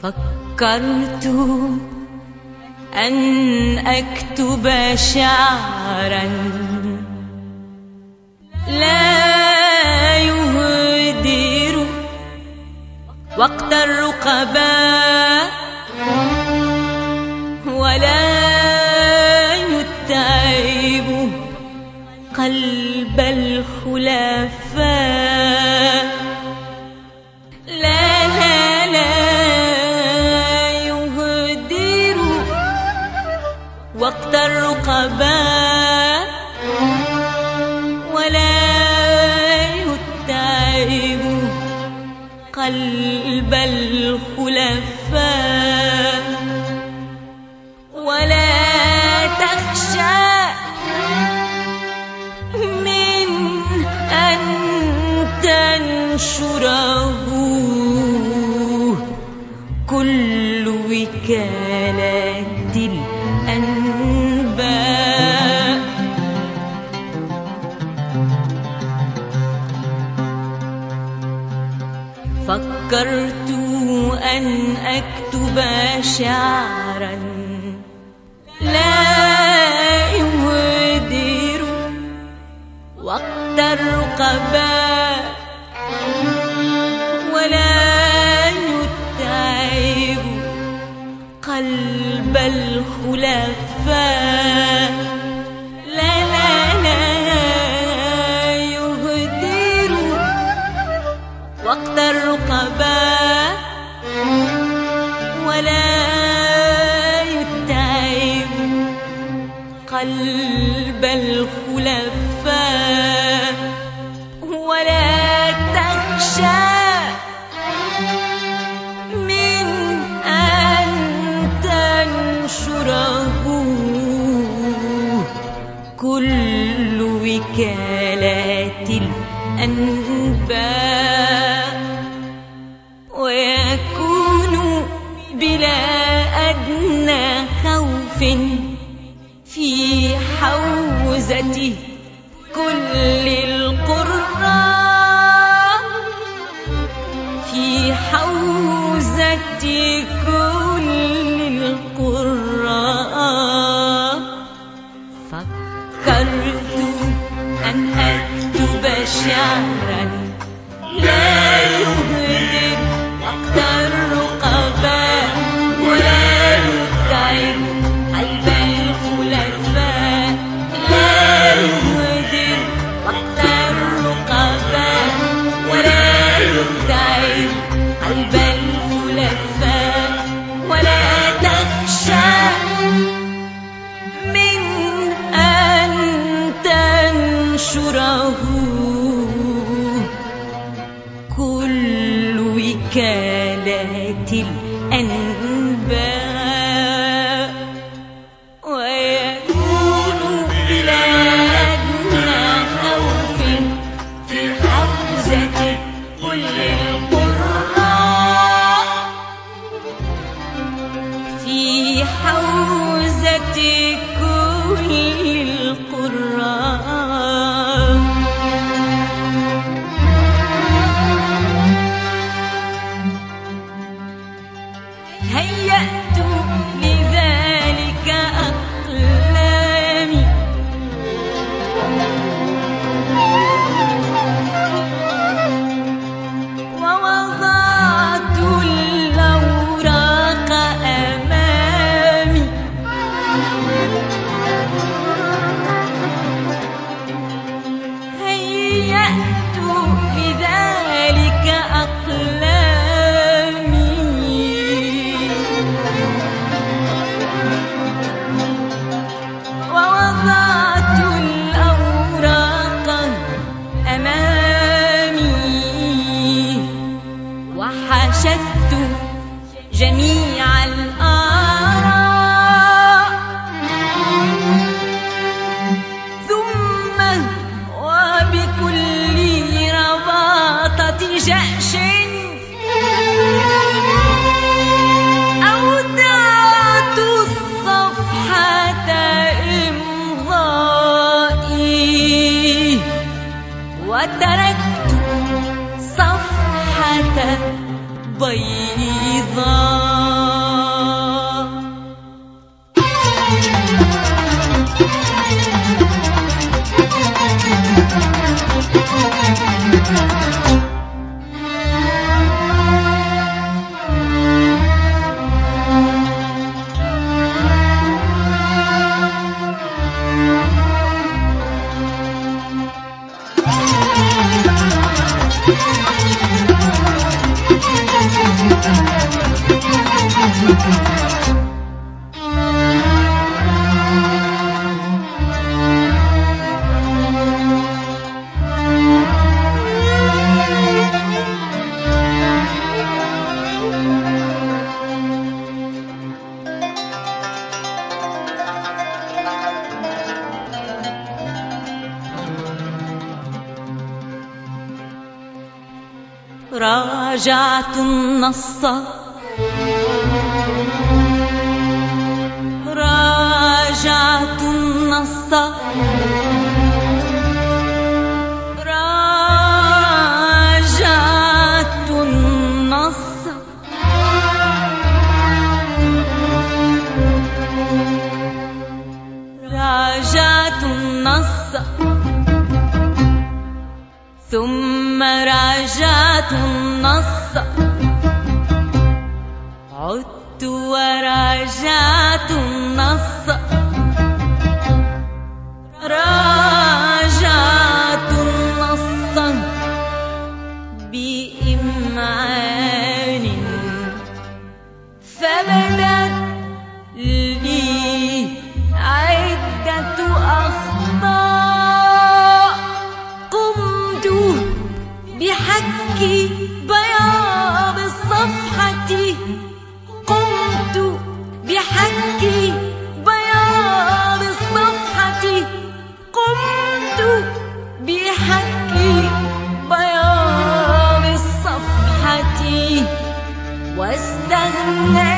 فكرت أن أكتب شعرا لا يهدر وقت الرقباء ولا يتعب قلب الخلفاء. لا لا لا يهدر وقت الرقباء ولا يتعب قلب الخلفاء. ولا تخشى من أن تنشره كل وكالات الأنباء. فكرت أن أكتب شعرا لا يهدر وقت الرقباء ولا يتعب قلب الخلفاء. لا لا لا يهدر وقت الرقباء ولا يتعب قلب الخلفاء. ولا تخشى من أن تنشره كل وكالات الأنباء. ويكون بلا أدنى خوف في حوزة كل القراء. في حوزة كل القراء. فكرت أن أكتب شعرا لا يهدر وقت الرقباء ولا يتعب قلب الخلفاء. لا يهدر وقت الرقباء ولا يتعب قلب الخلفاء. ولا تخشى من أن تنشره كل وكالات الأنباء. ويكون بلا أدنى خوف في حوزة كل القراء. في حوزة كل القراء. هيأت لذلك أقلامي ووضعت الأوراق أمامي. هيأت لذلك أقلامي ووضعت الأوراق أمامي. وحشدت جميع الآراء. ثم وبكل رباطة جأش أودعت الصفحة إمضائي. وتركت صفحة بيضاء راجعت النص راجعت النص راجعت النص راجعت النص ثم راجعت النص عدت وراجعت النص راجعت النص بإمعان فبدت لي عدة أخطاء قمت بحك بياض الصفحة قمت بحك بياض الصفحة قمت بحك بياض الصفحة واستغنى